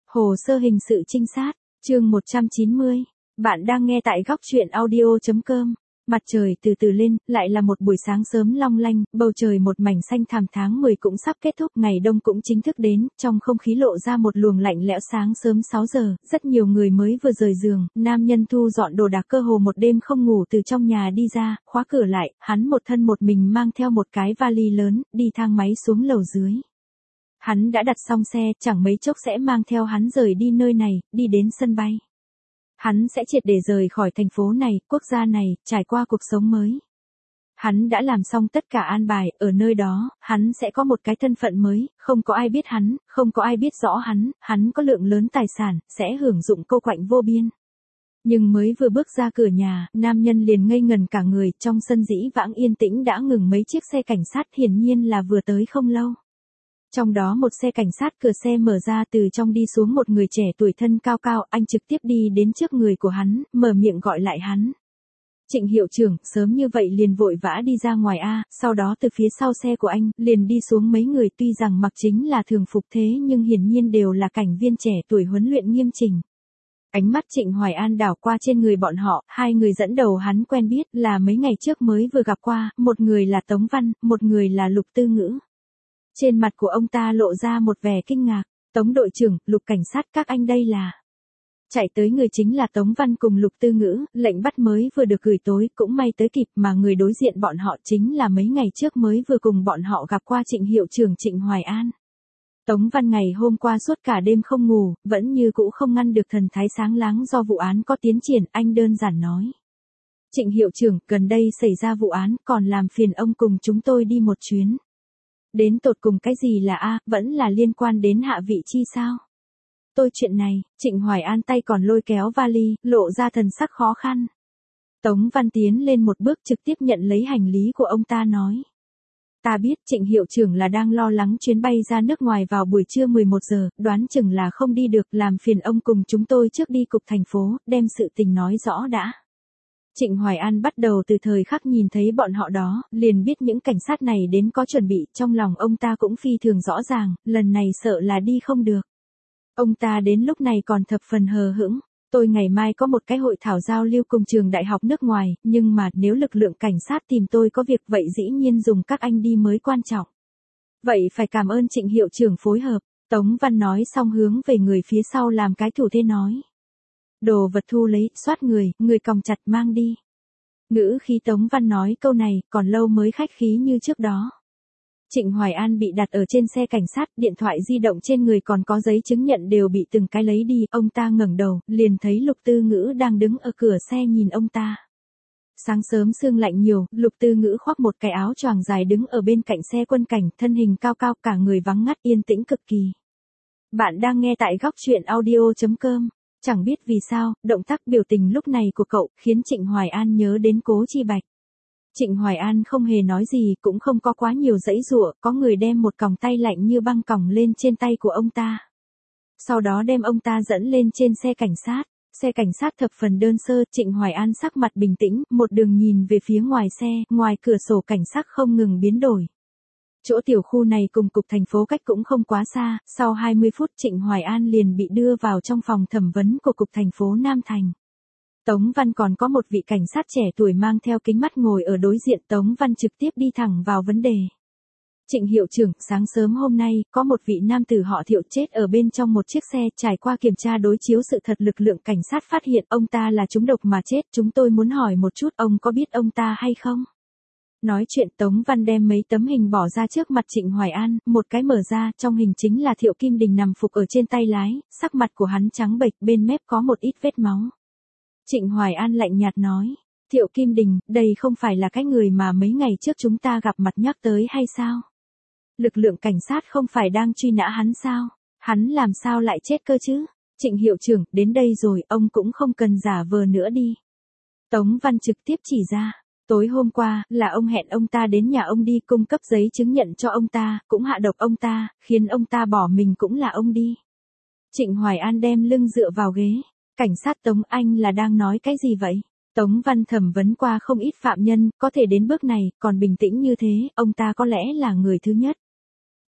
Hồ sơ hình sự trinh sát, chương 190. Bạn đang nghe tại góc truyện audio.com. Mặt trời từ từ lên, lại là một buổi sáng sớm long lanh, bầu trời một mảnh xanh thẳm, tháng 10 cũng sắp kết thúc, ngày đông cũng chính thức đến, trong không khí lộ ra một luồng lạnh lẽo. Sáng sớm 6 giờ, rất nhiều người mới vừa rời giường, nam nhân thu dọn đồ đạc, cơ hồ một đêm không ngủ từ trong nhà đi ra, khóa cửa lại, hắn một thân một mình mang theo một cái vali lớn, đi thang máy xuống lầu dưới. Hắn đã đặt xong xe, chẳng mấy chốc sẽ mang theo hắn rời đi nơi này, đi đến sân bay. Hắn sẽ triệt để rời khỏi thành phố này, quốc gia này, trải qua cuộc sống mới. Hắn đã làm xong tất cả an bài, ở nơi đó, hắn sẽ có một cái thân phận mới, không có ai biết hắn, không có ai biết rõ hắn có lượng lớn tài sản, sẽ hưởng dụng cô quạnh vô biên. Nhưng mới vừa bước ra cửa nhà, nam nhân liền ngây ngần cả người, trong sân dĩ vãng yên tĩnh đã ngừng mấy chiếc xe cảnh sát, hiển nhiên là vừa tới không lâu. Trong đó một xe cảnh sát, cửa xe mở ra, từ trong đi xuống một người trẻ tuổi thân cao cao, anh trực tiếp đi đến trước người của hắn, mở miệng gọi lại hắn. Trịnh hiệu trưởng, sớm như vậy liền vội vã đi ra ngoài a? Sau đó từ phía sau xe của anh, liền đi xuống mấy người, tuy rằng mặc chính là thường phục thế nhưng hiển nhiên đều là cảnh viên trẻ tuổi huấn luyện nghiêm chỉnh. Ánh mắt Trịnh Hoài An đảo qua trên người bọn họ, hai người dẫn đầu hắn quen biết, là mấy ngày trước mới vừa gặp qua, một người là Tống Văn, một người là Lục Tư Ngữ. Trên mặt của ông ta lộ ra một vẻ kinh ngạc. Tống đội trưởng, Lục cảnh sát, các anh đây là... Chạy tới người chính là Tống Văn cùng Lục Tư Ngữ, lệnh bắt mới vừa được gửi tối, cũng may tới kịp, mà người đối diện bọn họ chính là mấy ngày trước mới vừa cùng bọn họ gặp qua Trịnh hiệu trưởng Trịnh Hoài An. Tống Văn ngày hôm qua suốt cả đêm không ngủ, vẫn như cũ không ngăn được thần thái sáng láng do vụ án có tiến triển, anh đơn giản nói. Trịnh hiệu trưởng, gần đây xảy ra vụ án, còn làm phiền ông cùng chúng tôi đi một chuyến. Đến tột cùng cái gì là vẫn là liên quan đến Hạ Vị Chi sao? Tôi chuyện này, Trịnh Hoài An tay còn lôi kéo vali, lộ ra thần sắc khó khăn. Tống Văn tiến lên một bước, trực tiếp nhận lấy hành lý của ông ta, nói. Ta biết Trịnh hiệu trưởng là đang lo lắng chuyến bay ra nước ngoài vào buổi trưa 11 giờ, đoán chừng là không đi được, làm phiền ông cùng chúng tôi trước đi cục thành phố, đem sự tình nói rõ đã. Trịnh Hoài An bắt đầu từ thời khắc nhìn thấy bọn họ đó, liền biết những cảnh sát này đến có chuẩn bị, trong lòng ông ta cũng phi thường rõ ràng, lần này sợ là đi không được. Ông ta đến lúc này còn thập phần hờ hững, tôi ngày mai có một cái hội thảo giao lưu cùng trường đại học nước ngoài, nhưng mà nếu lực lượng cảnh sát tìm tôi có việc vậy dĩ nhiên dùng các anh đi mới quan trọng. Vậy phải cảm ơn Trịnh hiệu trưởng phối hợp, Tống Văn nói xong hướng về người phía sau làm cái thủ thế nói. Đồ vật thu lấy, soát người còng chặt mang đi. Ngữ khí Tống Văn nói câu này, còn lâu mới khách khí như trước đó. Trịnh Hoài An bị đặt ở trên xe cảnh sát, điện thoại di động trên người còn có giấy chứng nhận đều bị từng cái lấy đi, ông ta ngẩng đầu, liền thấy Lục Tư Ngữ đang đứng ở cửa xe nhìn ông ta. Sáng sớm sương lạnh nhiều, Lục Tư Ngữ khoác một cái áo choàng dài đứng ở bên cạnh xe quân cảnh, thân hình cao cao, cả người vắng ngắt, yên tĩnh cực kỳ. Bạn đang nghe tại góc truyện audio.com. Chẳng biết vì sao, động tác biểu tình lúc này của cậu, khiến Trịnh Hoài An nhớ đến Cố Chi Bạch. Trịnh Hoài An không hề nói gì, cũng không có quá nhiều giãy giụa, có người đem một còng tay lạnh như băng còng lên trên tay của ông ta. Sau đó đem ông ta dẫn lên trên xe cảnh sát. Xe cảnh sát thập phần đơn sơ, Trịnh Hoài An sắc mặt bình tĩnh, một đường nhìn về phía ngoài xe, ngoài cửa sổ cảnh sát không ngừng biến đổi. Chỗ tiểu khu này cùng cục thành phố cách cũng không quá xa, sau 20 phút Trịnh Hoài An liền bị đưa vào trong phòng thẩm vấn của cục thành phố Nam Thành. Tống Văn còn có một vị cảnh sát trẻ tuổi mang theo kính mắt ngồi ở đối diện, Tống Văn trực tiếp đi thẳng vào vấn đề. Trịnh hiệu trưởng, sáng sớm hôm nay, có một vị nam tử họ Thiệu chết ở bên trong một chiếc xe, trải qua kiểm tra đối chiếu sự thật lực lượng cảnh sát phát hiện ông ta là trúng độc mà chết, chúng tôi muốn hỏi một chút, ông có biết ông ta hay không? Nói chuyện Tống Văn đem mấy tấm hình bỏ ra trước mặt Trịnh Hoài An, một cái mở ra, trong hình chính là Thiệu Kim Đình nằm phục ở trên tay lái, sắc mặt của hắn trắng bệch, bên mép có một ít vết máu. Trịnh Hoài An lạnh nhạt nói, Thiệu Kim Đình, đây không phải là cái người mà mấy ngày trước chúng ta gặp mặt nhắc tới hay sao? Lực lượng cảnh sát không phải đang truy nã hắn sao? Hắn làm sao lại chết cơ chứ? Trịnh hiệu trưởng, đến đây rồi, ông cũng không cần giả vờ nữa đi. Tống Văn trực tiếp chỉ ra. Tối hôm qua, là ông hẹn ông ta đến nhà ông đi, cung cấp giấy chứng nhận cho ông ta, cũng hạ độc ông ta, khiến ông ta bỏ mình, cũng là ông đi. Trịnh Hoài An đem lưng dựa vào ghế. Cảnh sát Tống, anh là đang nói cái gì vậy? Tống Văn thẩm vấn qua không ít phạm nhân, có thể đến bước này, còn bình tĩnh như thế, ông ta có lẽ là người thứ nhất.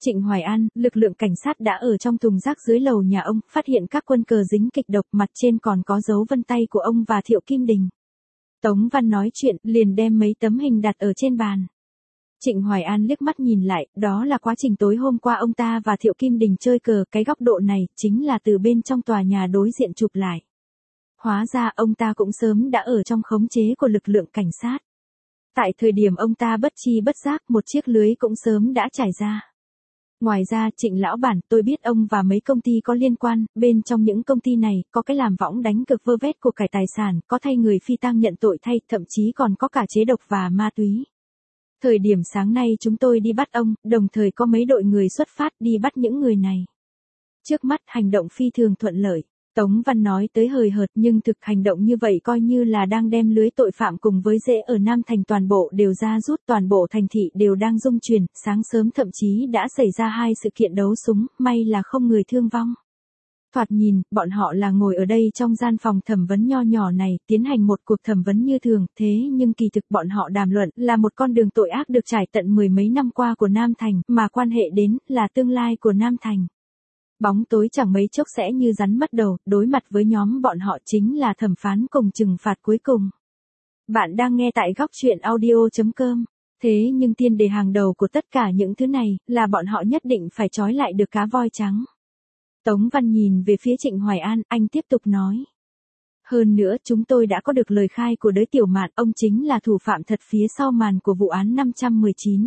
Trịnh Hoài An, lực lượng cảnh sát đã ở trong thùng rác dưới lầu nhà ông, phát hiện các quân cờ dính kịch độc, mặt trên còn có dấu vân tay của ông và Thiệu Kim Đình. Tống Văn nói chuyện, liền đem mấy tấm hình đặt ở trên bàn. Trịnh Hoài An liếc mắt nhìn lại, đó là quá trình tối hôm qua ông ta và Thiệu Kim Đình chơi cờ, cái góc độ này, chính là từ bên trong tòa nhà đối diện chụp lại. Hóa ra ông ta cũng sớm đã ở trong khống chế của lực lượng cảnh sát. Tại thời điểm ông ta bất chi bất giác, một chiếc lưới cũng sớm đã trải ra. Ngoài ra, Trịnh lão bản, tôi biết ông và mấy công ty có liên quan, bên trong những công ty này, có cái làm võng đánh cược vơ vét của cải tài sản, có thay người phi tang nhận tội thay, thậm chí còn có cả chế độc và ma túy. Thời điểm sáng nay chúng tôi đi bắt ông, đồng thời có mấy đội người xuất phát đi bắt những người này. Trước mắt hành động phi thường thuận lợi. Tống Văn nói tới hời hợt, nhưng thực hành động như vậy coi như là đang đem lưới tội phạm cùng với rễ ở Nam Thành toàn bộ đều ra rút, toàn bộ thành thị đều đang rung chuyển, sáng sớm thậm chí đã xảy ra 2 sự kiện đấu súng, may là không người thương vong. Thoạt nhìn, bọn họ là ngồi ở đây trong gian phòng thẩm vấn nho nhỏ này, tiến hành một cuộc thẩm vấn như thường, thế nhưng kỳ thực bọn họ đàm luận là một con đường tội ác được trải tận 10 mấy năm qua của Nam Thành, mà quan hệ đến là tương lai của Nam Thành. Bóng tối chẳng mấy chốc sẽ như rắn mất đầu, đối mặt với nhóm bọn họ chính là thẩm phán cùng trừng phạt cuối cùng. Bạn đang nghe tại góc chuyện audio.com. Thế nhưng tiên đề hàng đầu của tất cả những thứ này, là bọn họ nhất định phải trói lại được cá voi trắng. Tống Văn nhìn về phía Trịnh Hoài An, anh tiếp tục nói. Hơn nữa, chúng tôi đã có được lời khai của đới Tiểu Mạn, ông chính là thủ phạm thật phía sau màn của vụ án 519.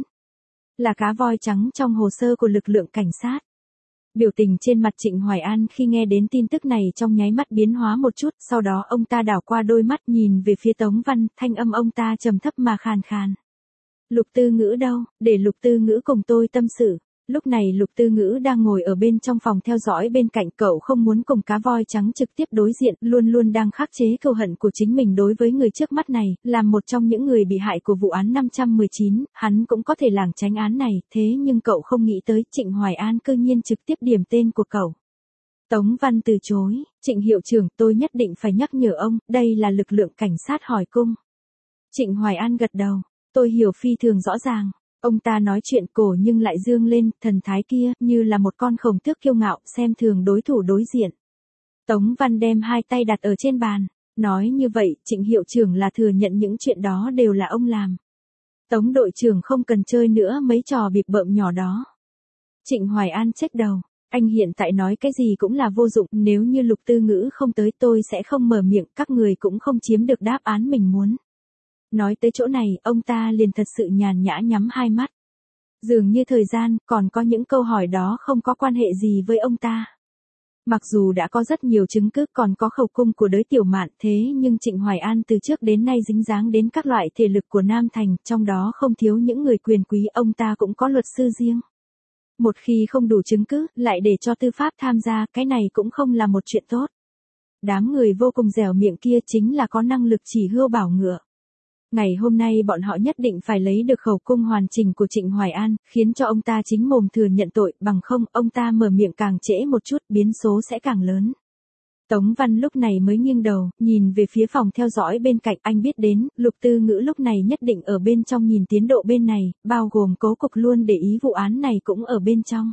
Là cá voi trắng trong hồ sơ của lực lượng cảnh sát. Biểu tình trên mặt Trịnh Hoài An khi nghe đến tin tức này trong nháy mắt biến hóa một chút, sau đó ông ta đảo qua đôi mắt nhìn về phía Tống Văn, thanh âm ông ta trầm thấp mà khàn khàn. Lục Tư Ngữ đâu, để Lục Tư Ngữ cùng tôi tâm sự. Lúc này Lục Tư Ngữ đang ngồi ở bên trong phòng theo dõi bên cạnh, cậu không muốn cùng cá voi trắng trực tiếp đối diện, luôn luôn đang khắc chế cừu hận của chính mình đối với người trước mắt này, làm một trong những người bị hại của vụ án 519, hắn cũng có thể lảng tránh án này, thế nhưng cậu không nghĩ tới Trịnh Hoài An cơ nhiên trực tiếp điểm tên của cậu. Tống Văn từ chối, Trịnh hiệu trưởng, tôi nhất định phải nhắc nhở ông, đây là lực lượng cảnh sát hỏi cung. Trịnh Hoài An gật đầu, tôi hiểu phi thường rõ ràng. Ông ta nói chuyện cổ nhưng lại dương lên, thần thái kia, như là một con khổng tước kiêu ngạo, xem thường đối thủ đối diện. Tống Văn đem 2 tay đặt ở trên bàn, nói như vậy, Trịnh hiệu trưởng là thừa nhận những chuyện đó đều là ông làm. Tống đội trưởng không cần chơi nữa mấy trò bịp bợm nhỏ đó. Trịnh Hoài An chếch đầu, anh hiện tại nói cái gì cũng là vô dụng, nếu như Lục Tư Ngữ không tới tôi sẽ không mở miệng, các người cũng không chiếm được đáp án mình muốn. Nói tới chỗ này, ông ta liền thật sự nhàn nhã nhắm 2 mắt. Dường như thời gian, còn có những câu hỏi đó không có quan hệ gì với ông ta. Mặc dù đã có rất nhiều chứng cứ còn có khẩu cung của đới Tiểu Mạn, thế nhưng Trịnh Hoài An từ trước đến nay dính dáng đến các loại thể lực của Nam Thành, trong đó không thiếu những người quyền quý, ông ta cũng có luật sư riêng. Một khi không đủ chứng cứ, lại để cho tư pháp tham gia, cái này cũng không là một chuyện tốt. Đám người vô cùng dẻo miệng kia chính là có năng lực chỉ hươu bảo ngựa. Ngày hôm nay bọn họ nhất định phải lấy được khẩu cung hoàn chỉnh của Trịnh Hoài An, khiến cho ông ta chính mồm thừa nhận tội, bằng không, ông ta mở miệng càng trễ một chút, biến số sẽ càng lớn. Tống Văn lúc này mới nghiêng đầu, nhìn về phía phòng theo dõi bên cạnh, anh biết đến, Lục Tư Ngữ lúc này nhất định ở bên trong nhìn tiến độ bên này, bao gồm Cố Cục luôn để ý vụ án này cũng ở bên trong.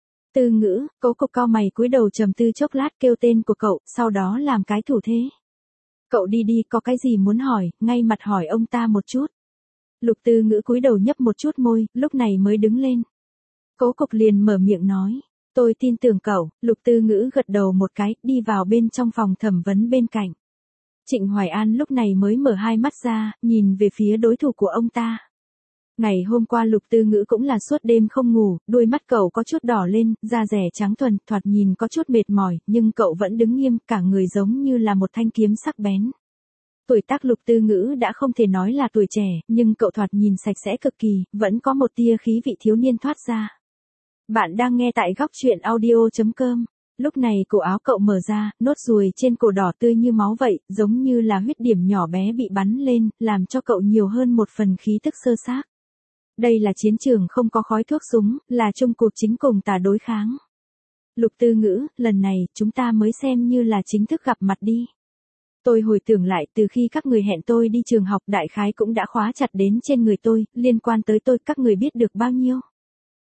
Tư Ngữ, Cố Cục cau mày cúi đầu trầm tư chốc lát kêu tên của cậu, sau đó làm cái thủ thế. Cậu đi đi, có cái gì muốn hỏi, ngay mặt hỏi ông ta một chút. Lục Tư Ngữ cúi đầu nhấp một chút môi, lúc này mới đứng lên. Cố Cục liền mở miệng nói, tôi tin tưởng cậu. Lục Tư Ngữ gật đầu một cái, đi vào bên trong phòng thẩm vấn bên cạnh. Trịnh Hoài An lúc này mới mở 2 mắt ra, nhìn về phía đối thủ của ông ta. Ngày hôm qua Lục Tư Ngữ cũng là suốt đêm không ngủ, đôi mắt cậu có chút đỏ lên, da rẻ trắng thuần, thoạt nhìn có chút mệt mỏi, nhưng cậu vẫn đứng nghiêm, cả người giống như là một thanh kiếm sắc bén. Tuổi tác Lục Tư Ngữ đã không thể nói là tuổi trẻ, nhưng cậu thoạt nhìn sạch sẽ cực kỳ, vẫn có một tia khí vị thiếu niên thoát ra. Bạn đang nghe tại góc chuyện audio.com. Lúc này cổ áo cậu mở ra, nốt ruồi trên cổ đỏ tươi như máu vậy, giống như là huyết điểm nhỏ bé bị bắn lên, làm cho cậu nhiều hơn một phần khí tức sơ xác. Đây là chiến trường không có khói thuốc súng, là chung cuộc chính cùng tà đối kháng. Lục Tư Ngữ, lần này, chúng ta mới xem như là chính thức gặp mặt đi. Tôi hồi tưởng lại từ khi các người hẹn tôi đi trường học đại khái cũng đã khóa chặt đến trên người tôi, liên quan tới tôi các người biết được bao nhiêu.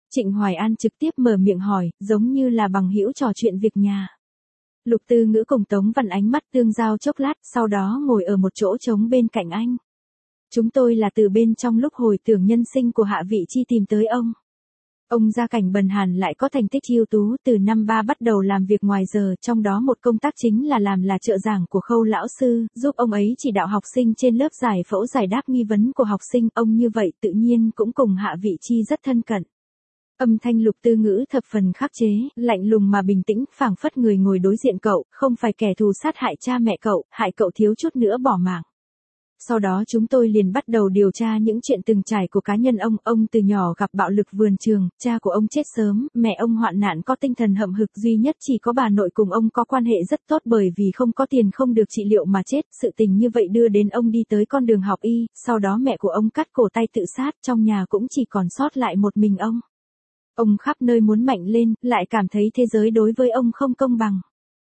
Trịnh Hoài An trực tiếp mở miệng hỏi, giống như là bằng hữu trò chuyện việc nhà. Lục Tư Ngữ cùng Tống Văn ánh mắt tương giao chốc lát, sau đó ngồi ở một chỗ trống bên cạnh anh. Chúng tôi là từ bên trong lúc hồi tưởng nhân sinh của Hạ Vị Chi tìm tới ông. Ông gia cảnh bần hàn lại có thành tích ưu tú, từ năm 3 bắt đầu làm việc ngoài giờ, trong đó một công tác chính là làm là trợ giảng của Khâu lão sư, giúp ông ấy chỉ đạo học sinh trên lớp giải phẫu giải đáp nghi vấn của học sinh. Ông như vậy tự nhiên cũng cùng Hạ Vị Chi rất thân cận. Âm thanh Lục Tư Ngữ thập phần khắc chế, lạnh lùng mà bình tĩnh, phảng phất người ngồi đối diện cậu, không phải kẻ thù sát hại cha mẹ cậu, hại cậu thiếu chút nữa bỏ mạng. Sau đó chúng tôi liền bắt đầu điều tra những chuyện từng trải của cá nhân ông từ nhỏ gặp bạo lực vườn trường, cha của ông chết sớm, mẹ ông hoạn nạn có tinh thần hậm hực, duy nhất chỉ có bà nội cùng ông có quan hệ rất tốt bởi vì không có tiền không được trị liệu mà chết, sự tình như vậy đưa đến ông đi tới con đường học y, sau đó mẹ của ông cắt cổ tay tự sát, trong nhà cũng chỉ còn sót lại một mình ông. Ông khắp nơi muốn mạnh lên, lại cảm thấy thế giới đối với ông không công bằng.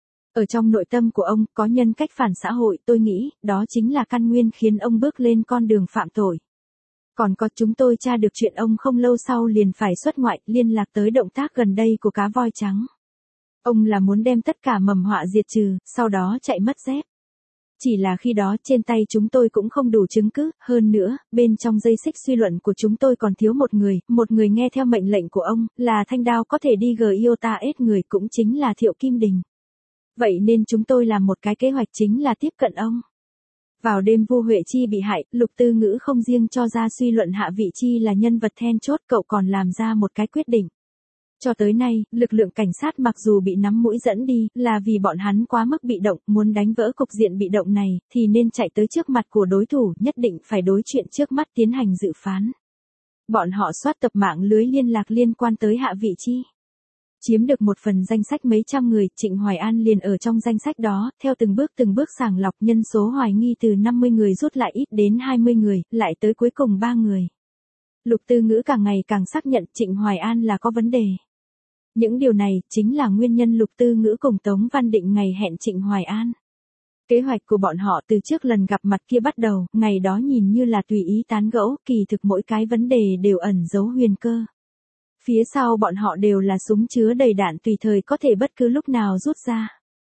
Ở trong nội tâm của ông, có nhân cách phản xã hội, tôi nghĩ, đó chính là căn nguyên khiến ông bước lên con đường phạm tội. Còn có chúng tôi tra được chuyện ông không lâu sau liền phải xuất ngoại, liên lạc tới động tác gần đây của cá voi trắng. Ông là muốn đem tất cả mầm họa diệt trừ, sau đó chạy mất dép. Chỉ là khi đó trên tay chúng tôi cũng không đủ chứng cứ, hơn nữa, bên trong dây xích suy luận của chúng tôi còn thiếu một người nghe theo mệnh lệnh của ông, là thanh đao có thể đi Giota ết người cũng chính là Thiệu Kim Đình. Vậy nên chúng tôi làm một cái kế hoạch chính là tiếp cận ông. Vào đêm Vu Huệ Chi bị hại, Lục Tư Ngữ không riêng cho ra suy luận Hạ Vị Chi là nhân vật then chốt, cậu còn làm ra một cái quyết định. Cho tới nay, lực lượng cảnh sát mặc dù bị nắm mũi dẫn đi, là vì bọn hắn quá mức bị động, muốn đánh vỡ cục diện bị động này, thì nên chạy tới trước mặt của đối thủ, nhất định phải đối chuyện trước mắt tiến hành dự phán. Bọn họ soát tập mạng lưới liên lạc liên quan tới Hạ Vị Chi. Chiếm được một phần danh sách mấy trăm người, Trịnh Hoài An liền ở trong danh sách đó, theo từng bước sàng lọc, nhân số hoài nghi từ 50 người rút lại ít đến 20 người, lại tới cuối cùng 3 người. Lục Tư Ngữ càng ngày càng xác nhận Trịnh Hoài An là có vấn đề. Những điều này chính là nguyên nhân Lục Tư Ngữ cùng Tống Văn định ngày hẹn Trịnh Hoài An. Kế hoạch của bọn họ từ trước lần gặp mặt kia bắt đầu, ngày đó nhìn như là tùy ý tán gẫu, kỳ thực mỗi cái vấn đề đều ẩn giấu huyền cơ. Phía sau bọn họ đều là súng chứa đầy đạn tùy thời có thể bất cứ lúc nào rút ra.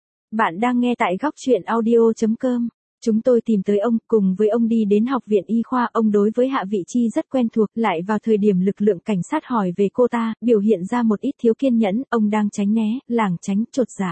Bạn đang nghe tại góc truyện audio.com. Chúng tôi tìm tới ông, cùng với ông đi đến học viện y khoa, ông đối với Hạ Vị Chi rất quen thuộc, lại vào thời điểm lực lượng cảnh sát hỏi về cô ta, biểu hiện ra một ít thiếu kiên nhẫn, ông đang tránh né, lảng tránh, chột dạ.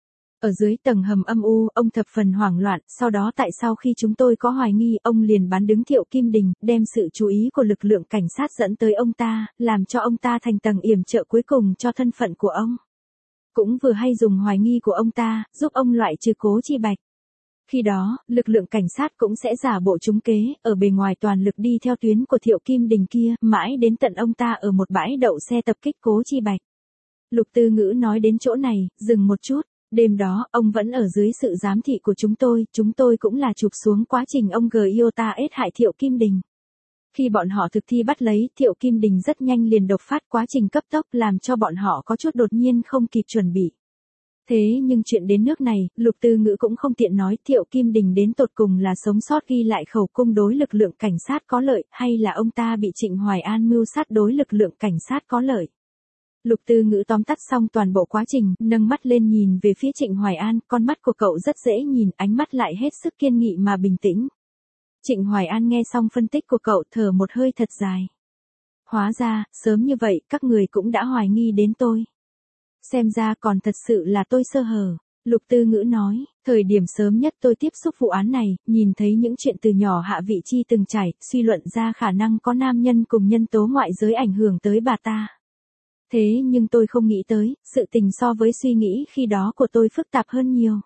Ở dưới tầng hầm âm u, ông thập phần hoảng loạn, sau đó tại sao khi chúng tôi có hoài nghi, ông liền bán đứng Thiệu Kim Đình, đem sự chú ý của lực lượng cảnh sát dẫn tới ông ta, làm cho ông ta thành tầng yểm trợ cuối cùng cho thân phận của ông. Cũng vừa hay dùng hoài nghi của ông ta, giúp ông loại trừ Cố Chi Bạch. Khi đó, lực lượng cảnh sát cũng sẽ giả bộ trúng kế, ở bề ngoài toàn lực đi theo tuyến của Thiệu Kim Đình kia, mãi đến tận ông ta ở một bãi đậu xe tập kích Cố Chi Bạch. Lục Tư Ngữ nói đến chỗ này, dừng một chút. Đêm đó, ông vẫn ở dưới sự giám thị của chúng tôi cũng là chụp xuống quá trình ông Giota ết hại Thiệu Kim Đình. Khi bọn họ thực thi bắt lấy, Thiệu Kim Đình rất nhanh liền độc phát, quá trình cấp tốc làm cho bọn họ có chút đột nhiên không kịp chuẩn bị. Thế nhưng chuyện đến nước này, Lục Tư Ngữ cũng không tiện nói Thiệu Kim Đình đến tột cùng là sống sót ghi lại khẩu cung đối lực lượng cảnh sát có lợi, hay là ông ta bị Trịnh Hoài An mưu sát đối lực lượng cảnh sát có lợi. Lục Tư Ngữ tóm tắt xong toàn bộ quá trình, nâng mắt lên nhìn về phía Trịnh Hoài An, con mắt của cậu rất dễ nhìn, ánh mắt lại hết sức kiên nghị mà bình tĩnh. Trịnh Hoài An nghe xong phân tích của cậu, thở một hơi thật dài. Hóa ra, sớm như vậy, các người cũng đã hoài nghi đến tôi. Xem ra còn thật sự là tôi sơ hở. Lục Tư Ngữ nói, thời điểm sớm nhất tôi tiếp xúc vụ án này, nhìn thấy những chuyện từ nhỏ Hạ Vị Chi từng trải, suy luận ra khả năng có nam nhân cùng nhân tố ngoại giới ảnh hưởng tới bà ta. Thế nhưng tôi không nghĩ tới, sự tình so với suy nghĩ khi đó của tôi phức tạp hơn nhiều.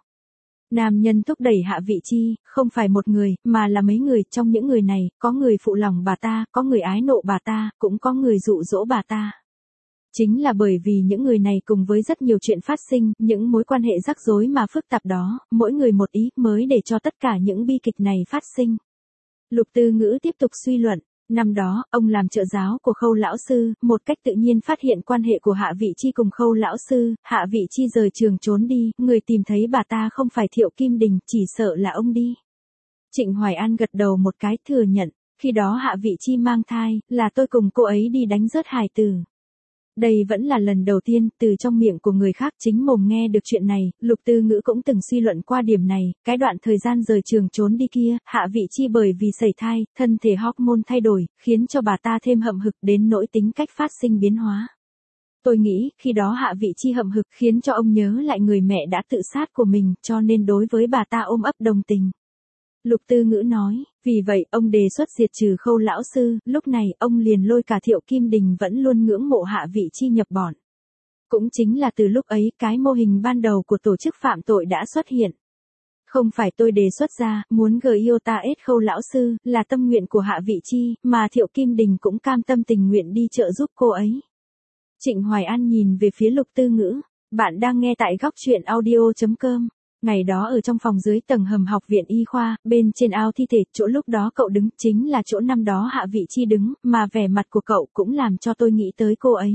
Nam nhân thúc đẩy Hạ Vị Chi, không phải một người, mà là mấy người, trong những người này, có người phụ lòng bà ta, có người ái nộ bà ta, cũng có người dụ dỗ bà ta. Chính là bởi vì những người này cùng với rất nhiều chuyện phát sinh, những mối quan hệ rắc rối mà phức tạp đó, mỗi người một ý, mới để cho tất cả những bi kịch này phát sinh. Lục Tư Ngữ tiếp tục suy luận. Năm đó, ông làm trợ giáo của Khâu lão sư, một cách tự nhiên phát hiện quan hệ của Hạ Vị Chi cùng Khâu lão sư, Hạ Vị Chi rời trường trốn đi, người tìm thấy bà ta không phải Thiệu Kim Đình, chỉ sợ là ông đi. Trịnh Hoài An gật đầu một cái, thừa nhận, khi đó Hạ Vị Chi mang thai, là tôi cùng cô ấy đi đánh rớt hài tử. Đây vẫn là lần đầu tiên, từ trong miệng của người khác chính mồm nghe được chuyện này, Lục Tư Ngữ cũng từng suy luận qua điểm này, cái đoạn thời gian rời trường trốn đi kia, Hạ Vị Chi bởi vì sẩy thai, thân thể hormone thay đổi, khiến cho bà ta thêm hậm hực đến nỗi tính cách phát sinh biến hóa. Tôi nghĩ, khi đó Hạ Vị Chi hậm hực khiến cho ông nhớ lại người mẹ đã tự sát của mình, cho nên đối với bà ta ôm ấp đồng tình. Lục Tư Ngữ nói, vì vậy ông đề xuất diệt trừ Khâu lão sư, lúc này ông liền lôi cả Thiệu Kim Đình vẫn luôn ngưỡng mộ Hạ Vị Chi nhập bọn. Cũng chính là từ lúc ấy cái mô hình ban đầu của tổ chức phạm tội đã xuất hiện. Không phải tôi đề xuất ra, muốn GIOTA-S Khâu lão sư, là tâm nguyện của Hạ Vị Chi, mà Thiệu Kim Đình cũng cam tâm tình nguyện đi trợ giúp cô ấy. Trịnh Hoài An nhìn về phía Lục Tư Ngữ, bạn đang nghe tại góc truyện audio.com. Ngày đó ở trong phòng dưới tầng hầm học viện y khoa, bên trên ao thi thể, chỗ lúc đó cậu đứng chính là chỗ năm đó Hạ Vị Chi đứng, mà vẻ mặt của cậu cũng làm cho tôi nghĩ tới cô ấy.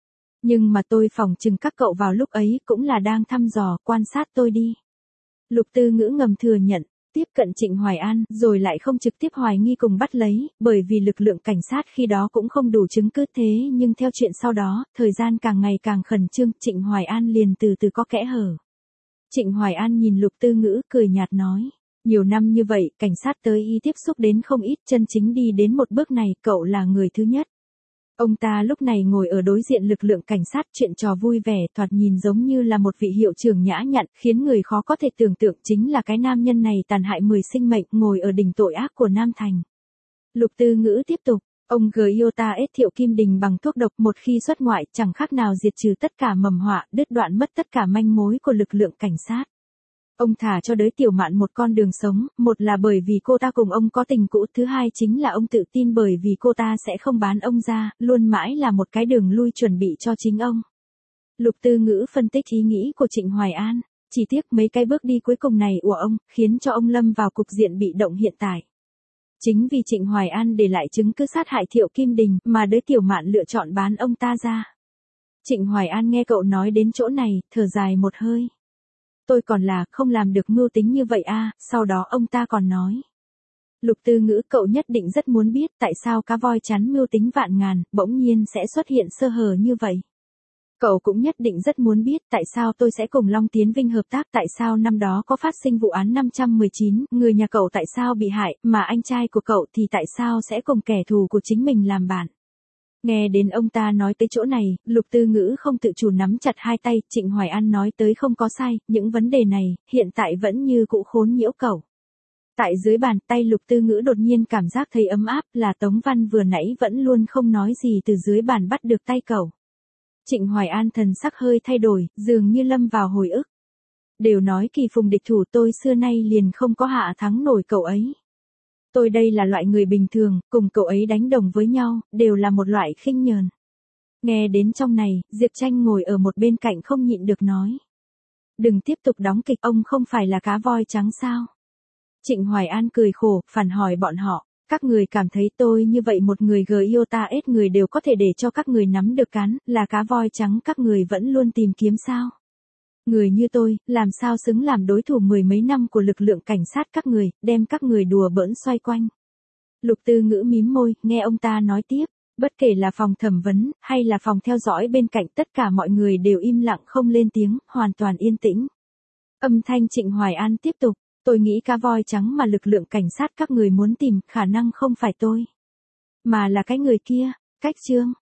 Nhưng mà tôi phỏng chừng các cậu vào lúc ấy cũng là đang thăm dò, quan sát tôi đi. Lục Tư Ngữ ngầm thừa nhận, tiếp cận Trịnh Hoài An, rồi lại không trực tiếp hoài nghi cùng bắt lấy, bởi vì lực lượng cảnh sát khi đó cũng không đủ chứng cứ thế nhưng theo chuyện sau đó, thời gian càng ngày càng khẩn trương, Trịnh Hoài An liền từ từ có kẽ hở. Trịnh Hoài An nhìn Lục Tư Ngữ cười nhạt nói, nhiều năm như vậy, cảnh sát tới y tiếp xúc đến không ít, chân chính đi đến một bước này, cậu là người thứ nhất. Ông ta lúc này ngồi ở đối diện lực lượng cảnh sát, chuyện trò vui vẻ, thoạt nhìn giống như là một vị hiệu trưởng nhã nhặn, khiến người khó có thể tưởng tượng chính là cái nam nhân này tàn hại 10 sinh mệnh, ngồi ở đỉnh tội ác của Nam Thành. Lục Tư Ngữ tiếp tục, ông GIOTA-S Thiệu Kim Đình bằng thuốc độc một khi xuất ngoại chẳng khác nào diệt trừ tất cả mầm họa, đứt đoạn mất tất cả manh mối của lực lượng cảnh sát. Ông thả cho đới Tiểu Mạn một con đường sống, một là bởi vì cô ta cùng ông có tình cũ, thứ hai chính là ông tự tin bởi vì cô ta sẽ không bán ông ra, luôn mãi là một cái đường lui chuẩn bị cho chính ông. Lục Tư Ngữ phân tích ý nghĩ của Trịnh Hoài An, chỉ tiếc mấy cái bước đi cuối cùng này của ông, khiến cho ông lâm vào cục diện bị động hiện tại. Chính vì Trịnh Hoài An để lại chứng cứ sát hại Thiệu Kim Đình, mà đới Tiểu Mạn lựa chọn bán ông ta ra. Trịnh Hoài An nghe cậu nói đến chỗ này, thở dài một hơi. Tôi còn là không làm được mưu tính như vậy a. Sau đó ông ta còn nói. Lục Tư Ngữ, cậu nhất định rất muốn biết tại sao cá voi chắn mưu tính vạn ngàn, bỗng nhiên sẽ xuất hiện sơ hở như vậy. Cậu cũng nhất định rất muốn biết tại sao tôi sẽ cùng Long Tiến Vinh hợp tác, tại sao năm đó có phát sinh vụ án 519, người nhà cậu tại sao bị hại, mà anh trai của cậu thì tại sao sẽ cùng kẻ thù của chính mình làm bạn. Nghe đến ông ta nói tới chỗ này, Lục Tư Ngữ không tự chủ nắm chặt hai tay, Trịnh Hoài An nói tới không có sai, những vấn đề này, hiện tại vẫn như cũ khốn nhiễu cậu. Tại dưới bàn tay Lục Tư Ngữ đột nhiên cảm giác thấy ấm áp, là Tống Văn vừa nãy vẫn luôn không nói gì từ dưới bàn bắt được tay cậu. Trịnh Hoài An thần sắc hơi thay đổi, dường như lâm vào hồi ức. Đều nói kỳ phùng địch thủ, tôi xưa nay liền không có hạ thắng nổi cậu ấy. Tôi đây là loại người bình thường, cùng cậu ấy đánh đồng với nhau, đều là một loại khinh nhờn. Nghe đến trong này, Diệp Tranh ngồi ở một bên cạnh không nhịn được nói. Đừng tiếp tục đóng kịch, ông không phải là cá voi trắng sao? Trịnh Hoài An cười khổ, phản hỏi bọn họ, các người cảm thấy tôi như vậy một người GIOTA-S người đều có thể để cho các người nắm được cán, là cá voi trắng các người vẫn luôn tìm kiếm sao? Người như tôi, làm sao xứng làm đối thủ mười mấy năm của lực lượng cảnh sát các người, đem các người đùa bỡn xoay quanh. Lục Tư Ngữ mím môi, nghe ông ta nói tiếp, bất kể là phòng thẩm vấn, hay là phòng theo dõi bên cạnh, tất cả mọi người đều im lặng không lên tiếng, hoàn toàn yên tĩnh. Âm thanh Trịnh Hoài An tiếp tục, tôi nghĩ cá voi trắng mà lực lượng cảnh sát các người muốn tìm, khả năng không phải tôi, mà là cái người kia, Cách Trương.